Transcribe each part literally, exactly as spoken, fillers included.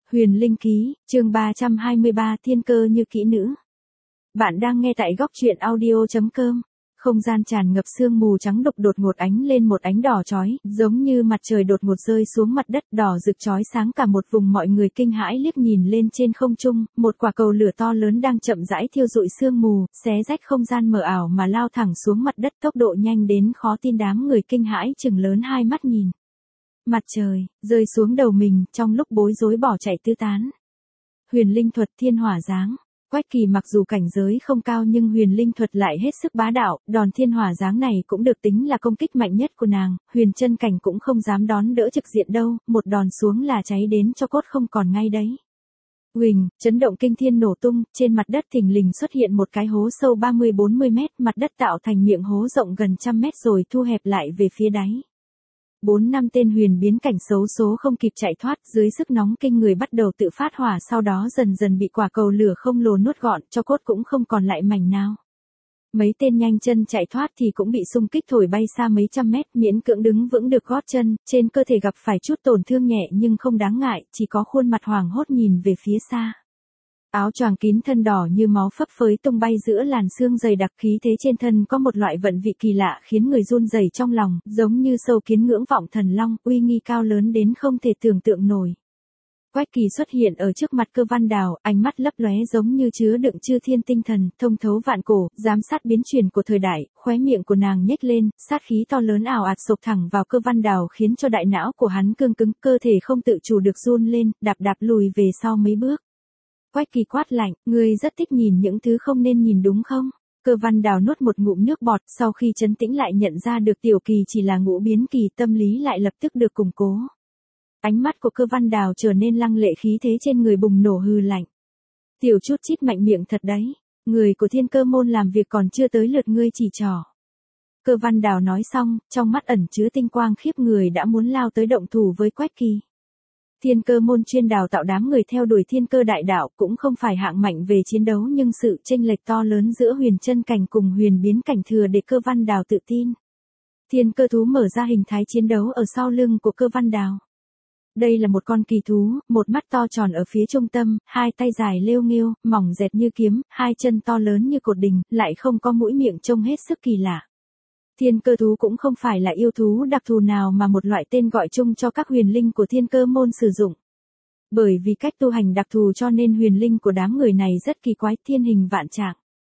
Huyền Linh Ký, chương ba trăm hai mươi ba Thiên cơ như kỹ nữ. Bạn đang nghe tại góc truyện audio chấm com. Không gian tràn ngập sương mù trắng đục đột ngột ánh lên một ánh đỏ chói, giống như mặt trời đột ngột rơi xuống mặt đất, đỏ rực chói sáng cả một vùng. Mọi người kinh hãi liếc nhìn lên trên không trung, một quả cầu lửa to lớn đang chậm rãi thiêu rụi sương mù, xé rách không gian mờ ảo mà lao thẳng xuống mặt đất, tốc độ nhanh đến khó tin. Đám người kinh hãi chừng lớn hai mắt nhìn mặt trời rơi xuống đầu mình, trong lúc bối rối bỏ chạy tứ tán. Huyền linh thuật thiên hỏa giáng. Quách Kỳ mặc dù cảnh giới không cao nhưng huyền linh thuật lại hết sức bá đạo, đòn thiên hỏa giáng này cũng được tính là công kích mạnh nhất của nàng, huyền chân cảnh cũng không dám đón đỡ trực diện đâu, một đòn xuống là cháy đến cho cốt không còn ngay đấy. Huỳnh, chấn động kinh thiên nổ tung, trên mặt đất thình lình xuất hiện một cái hố sâu ba mươi bốn mươi mét, mặt đất tạo thành miệng hố rộng gần trăm mét rồi thu hẹp lại về phía đáy. Bốn năm tên huyền biến cảnh xấu số không kịp chạy thoát, dưới sức nóng kinh người bắt đầu tự phát hỏa, sau đó dần dần bị quả cầu lửa không lồ nuốt gọn, cho cốt cũng không còn lại mảnh nào. Mấy tên nhanh chân chạy thoát thì cũng bị xung kích thổi bay xa mấy trăm mét, miễn cưỡng đứng vững được gót chân, trên cơ thể gặp phải chút tổn thương nhẹ nhưng không đáng ngại, chỉ có khuôn mặt hoảng hốt nhìn về phía xa. Áo choàng kín thân đỏ như máu phấp phới tung bay giữa làn sương dày đặc, khí thế trên thân có một loại vận vị kỳ lạ khiến người run rẩy trong lòng, giống như sâu kiến ngưỡng vọng thần long, uy nghi cao lớn đến không thể tưởng tượng nổi. Quách Kỳ xuất hiện ở trước mặt Cơ Văn Đào, ánh mắt lấp lóe giống như chứa đựng chư thiên tinh thần, thông thấu vạn cổ, giám sát biến chuyển của thời đại, khóe miệng của nàng nhếch lên, sát khí to lớn ảo ạt sộc thẳng vào Cơ Văn Đào khiến cho đại não của hắn cương cứng, cơ thể không tự chủ được run lên, đạp đạp lùi về sau mấy bước. Quách Kỳ quát lạnh, ngươi rất thích nhìn những thứ không nên nhìn đúng không? Cơ Văn Đào nuốt một ngụm nước bọt, sau khi trấn tĩnh lại nhận ra được Tiểu Kỳ chỉ là ngũ biến kỳ, tâm lý lại lập tức được củng cố. Ánh mắt của Cơ Văn Đào trở nên lăng lệ, khí thế trên người bùng nổ hừ lạnh. Tiểu chút chít mạnh miệng thật đấy, người của Thiên Cơ môn làm việc còn chưa tới lượt ngươi chỉ trỏ. Cơ Văn Đào nói xong, trong mắt ẩn chứa tinh quang khiếp người đã muốn lao tới động thủ với Quách Kỳ. Thiên Cơ môn chuyên đào tạo đám người theo đuổi thiên cơ đại đạo, cũng không phải hạng mạnh về chiến đấu, nhưng sự chênh lệch to lớn giữa huyền chân cảnh cùng huyền biến cảnh thừa để Cơ Văn Đào tự tin. Thiên cơ thú mở ra hình thái chiến đấu ở sau lưng của Cơ Văn Đào. Đây là một con kỳ thú, một mắt to tròn ở phía trung tâm, hai tay dài lêu nghêu, mỏng dẹt như kiếm, hai chân to lớn như cột đình, lại không có mũi miệng trông hết sức kỳ lạ. Thiên cơ thú cũng không phải là yêu thú đặc thù nào mà một loại tên gọi chung cho các huyền linh của Thiên Cơ môn sử dụng. Bởi vì cách tu hành đặc thù cho nên huyền linh của đám người này rất kỳ quái, thiên hình vạn trạng.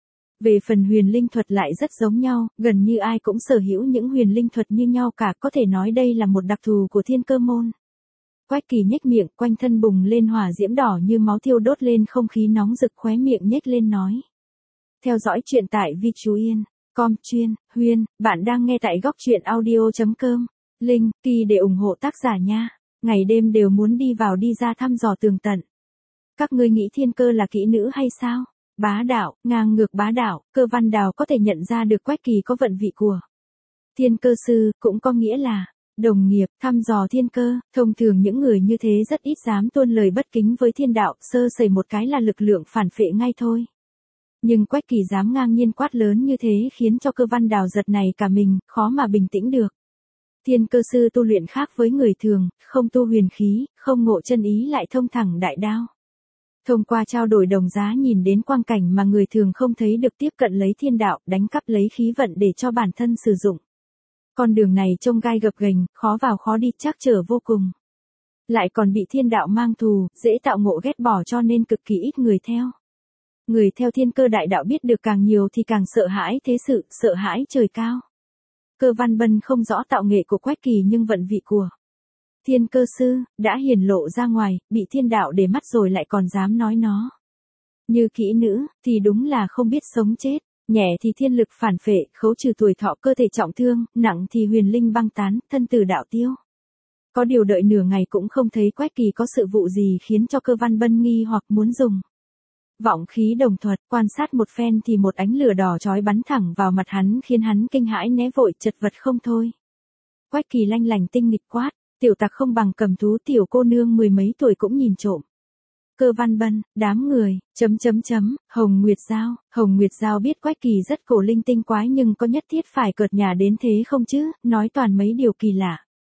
Về phần huyền linh thuật lại rất giống nhau, gần như ai cũng sở hữu những huyền linh thuật như nhau cả, có thể nói đây là một đặc thù của Thiên Cơ môn. Quách Kỳ nhếch miệng, quanh thân bùng lên hỏa diễm đỏ như máu thiêu đốt lên không khí nóng rực, khóe miệng nhếch lên nói. Theo dõi chuyện tại Vi Chú Yên. Com chuyên, Huyên, bạn đang nghe tại góc truyện audio chấm com. Link, key để ủng hộ tác giả nha. Ngày đêm đều muốn đi vào đi ra thăm dò tường tận. Các ngươi nghĩ thiên cơ là kỹ nữ hay sao? Bá đạo, ngang ngược bá đạo, Cơ Văn Đào có thể nhận ra được Quách Kỳ có vận vị của thiên cơ sư, cũng có nghĩa là đồng nghiệp, thăm dò thiên cơ. Thông thường những người như thế rất ít dám tuôn lời bất kính với thiên đạo, sơ sẩy một cái là lực lượng phản phệ ngay thôi. Nhưng Quách Kỳ dám ngang nhiên quát lớn như thế khiến cho Cơ Văn Đào giật này cả mình, khó mà bình tĩnh được. Thiên cơ sư tu luyện khác với người thường, không tu huyền khí, không ngộ chân ý, lại thông thẳng đại đao. Thông qua trao đổi đồng giá nhìn đến quang cảnh mà người thường không thấy được, tiếp cận lấy thiên đạo, đánh cắp lấy khí vận để cho bản thân sử dụng. Con đường này trông gai gập ghềnh, khó vào khó đi, trắc trở vô cùng. Lại còn bị thiên đạo mang thù, dễ tạo ngộ ghét bỏ cho nên cực kỳ ít người theo. Người theo thiên cơ đại đạo biết được càng nhiều thì càng sợ hãi thế sự, sợ hãi trời cao. Cơ Văn Bân không rõ tạo nghệ của Quách Kỳ nhưng vận vị của thiên cơ sư đã hiển lộ ra ngoài, bị thiên đạo để mắt rồi lại còn dám nói nó như kỹ nữ, thì đúng là không biết sống chết. Nhẹ thì thiên lực phản phệ, khấu trừ tuổi thọ, cơ thể trọng thương, nặng thì huyền linh băng tán, thân tử đạo tiêu. Có điều đợi nửa ngày cũng không thấy Quách Kỳ có sự vụ gì khiến cho Cơ Văn Bân nghi hoặc muốn dùng vọng khí đồng thuật, quan sát một phen thì một ánh lửa đỏ chói bắn thẳng vào mặt hắn khiến hắn kinh hãi né vội, chật vật không thôi. Quách Kỳ lanh lành tinh nghịch quát, tiểu tặc không bằng cầm thú, tiểu cô nương mười mấy tuổi cũng nhìn trộm. Cơ Văn Bân, đám người, chấm chấm chấm, Hồng Nguyệt Giao, Hồng Nguyệt Giao biết Quách Kỳ rất cổ linh tinh quái nhưng có nhất thiết phải cợt nhả đến thế không chứ, nói toàn mấy điều kỳ lạ.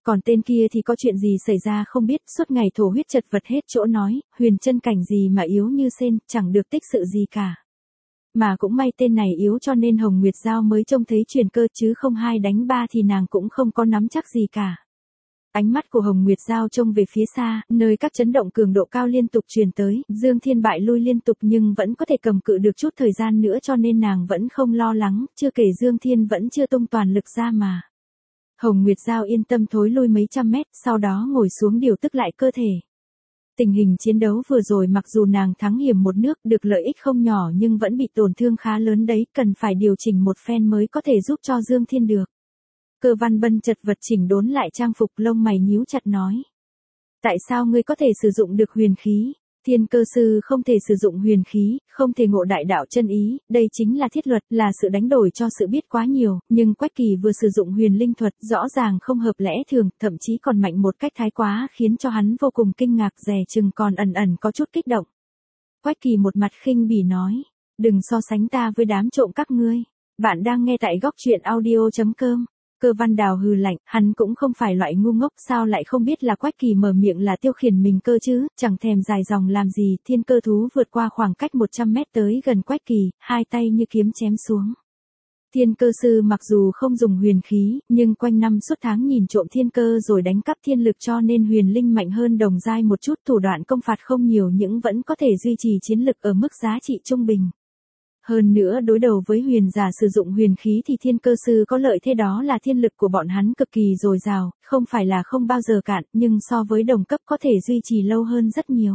Còn tên kia thì có chuyện gì xảy ra không biết, suốt ngày thổ huyết chật vật hết chỗ nói, Huyền chân cảnh gì mà yếu như sên, chẳng được tích sự gì cả. Mà cũng may tên này yếu cho nên Hồng Nguyệt Giao mới trông thấy truyền cơ, chứ không hai đánh ba thì nàng cũng không có nắm chắc gì cả. Ánh mắt của Hồng Nguyệt Giao trông về phía xa, nơi các chấn động cường độ cao liên tục truyền tới, Dương Thiên bại lui liên tục nhưng vẫn có thể cầm cự được chút thời gian nữa cho nên nàng vẫn không lo lắng, chưa kể Dương Thiên vẫn chưa tung toàn lực ra mà. Hồng Nguyệt Giao yên tâm thối lui mấy trăm mét, sau đó ngồi xuống điều tức lại cơ thể. Tình hình chiến đấu vừa rồi mặc dù nàng thắng hiểm một nước được lợi ích không nhỏ nhưng vẫn bị tổn thương khá lớn đấy, cần phải điều chỉnh một phen mới có thể giúp cho Dương Thiên được. Cơ Văn Bân chật vật chỉnh đốn lại trang phục, lông mày nhíu chặt nói. Tại sao ngươi có thể sử dụng được huyền khí? Thiên cơ sư không thể sử dụng huyền khí, không thể ngộ đại đạo chân ý, đây chính là thiết luật, là sự đánh đổi cho sự biết quá nhiều, nhưng Quách Kỳ vừa sử dụng huyền linh thuật, rõ ràng không hợp lẽ thường, thậm chí còn mạnh một cách thái quá khiến cho hắn vô cùng kinh ngạc, dè chừng còn ẩn ẩn có chút kích động. Quách Kỳ một mặt khinh bỉ nói, đừng so sánh ta với đám trộm các ngươi. Bạn đang nghe tại góc truyện audio chấm com. Cơ Văn Đào hừ lạnh, hắn cũng không phải loại ngu ngốc, sao lại không biết là Quách Kỳ mở miệng là tiêu khiển mình cơ chứ, chẳng thèm dài dòng làm gì. Thiên cơ thú vượt qua khoảng cách một trăm mét tới gần Quách Kỳ, hai tay như kiếm chém xuống. Thiên cơ sư mặc dù không dùng huyền khí, nhưng quanh năm suốt tháng nhìn trộm thiên cơ rồi đánh cắp thiên lực cho nên huyền linh mạnh hơn đồng giai một chút, thủ đoạn công phạt không nhiều nhưng vẫn có thể duy trì chiến lực ở mức giá trị trung bình. Hơn nữa đối đầu với huyền giả sử dụng huyền khí thì thiên cơ sư có lợi thế đó là thiên lực của bọn hắn cực kỳ dồi dào, không phải là không bao giờ cạn, nhưng so với đồng cấp có thể duy trì lâu hơn rất nhiều.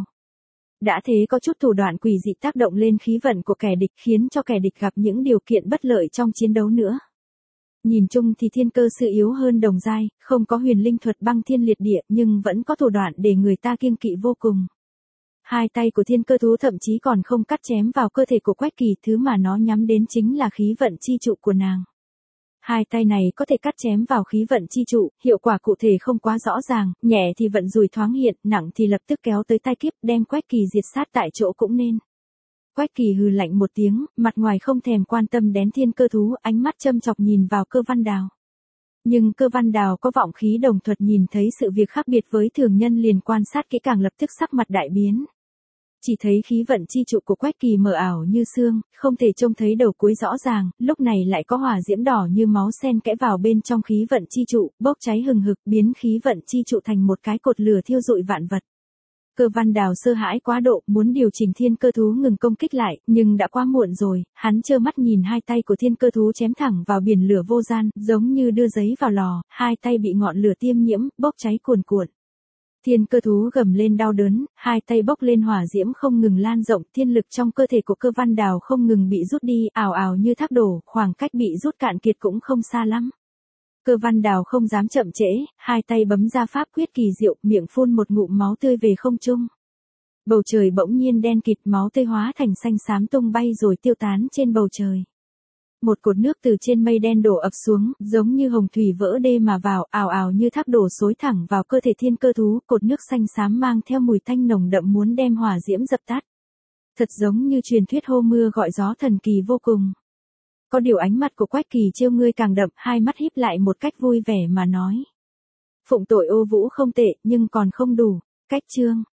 Đã thế có chút thủ đoạn quỷ dị tác động lên khí vận của kẻ địch khiến cho kẻ địch gặp những điều kiện bất lợi trong chiến đấu nữa. Nhìn chung thì thiên cơ sư yếu hơn đồng giai, không có huyền linh thuật băng thiên liệt địa nhưng vẫn có thủ đoạn để người ta kiêng kỵ vô cùng. Hai tay của thiên cơ thú thậm chí còn không cắt chém vào cơ thể của Quách Kỳ, thứ mà nó nhắm đến chính là khí vận chi trụ của nàng. Hai tay này có thể cắt chém vào khí vận chi trụ, hiệu quả cụ thể không quá rõ ràng, nhẹ thì vận rủi thoáng hiện, nặng thì lập tức kéo tới tai kiếp, đem Quách Kỳ diệt sát tại chỗ cũng nên. Quách Kỳ hừ lạnh một tiếng, mặt ngoài không thèm quan tâm đến thiên cơ thú, ánh mắt châm chọc nhìn vào Cơ Văn Đào. Nhưng Cơ Văn Đào có vọng khí đồng thuật, nhìn thấy sự việc khác biệt với thường nhân liền quan sát kỹ càng, lập tức sắc mặt đại biến. Chỉ thấy khí vận chi trụ của Quách Kỳ mờ ảo như sương, không thể trông thấy đầu cuối rõ ràng, lúc này lại có hỏa diễm đỏ như máu xen kẽ vào bên trong khí vận chi trụ, bốc cháy hừng hực, biến khí vận chi trụ thành một cái cột lửa thiêu rụi vạn vật. Cơ Văn Đào sơ hãi quá độ, muốn điều chỉnh thiên cơ thú ngừng công kích lại, nhưng đã quá muộn rồi, hắn trơ mắt nhìn hai tay của thiên cơ thú chém thẳng vào biển lửa vô gian, giống như đưa giấy vào lò, hai tay bị ngọn lửa tiêm nhiễm, bốc cháy cuồn cuộn. Thiên cơ thú gầm lên đau đớn, hai tay bốc lên hỏa diễm không ngừng lan rộng, thiên lực trong cơ thể của Cơ Văn Đào không ngừng bị rút đi, ào ào như thác đổ, khoảng cách bị rút cạn kiệt cũng không xa lắm. Cơ Văn Đào không dám chậm trễ, hai tay bấm ra pháp quyết kỳ diệu, miệng phun một ngụm máu tươi về không trung. Bầu trời bỗng nhiên đen kịt, máu tươi hóa thành xanh xám tung bay rồi tiêu tán trên bầu trời. Một cột nước từ trên mây đen đổ ập xuống, giống như hồng thủy vỡ đê mà vào, ào ào như thác đổ xối thẳng vào cơ thể thiên cơ thú, cột nước xanh xám mang theo mùi tanh nồng đậm muốn đem hỏa diễm dập tắt. Thật giống như truyền thuyết hô mưa gọi gió thần kỳ vô cùng. Có điều ánh mắt của Quách Kỳ trêu ngươi càng đậm, hai mắt híp lại một cách vui vẻ mà nói. Phụng tội ô vũ không tệ, nhưng còn không đủ. Cách chương.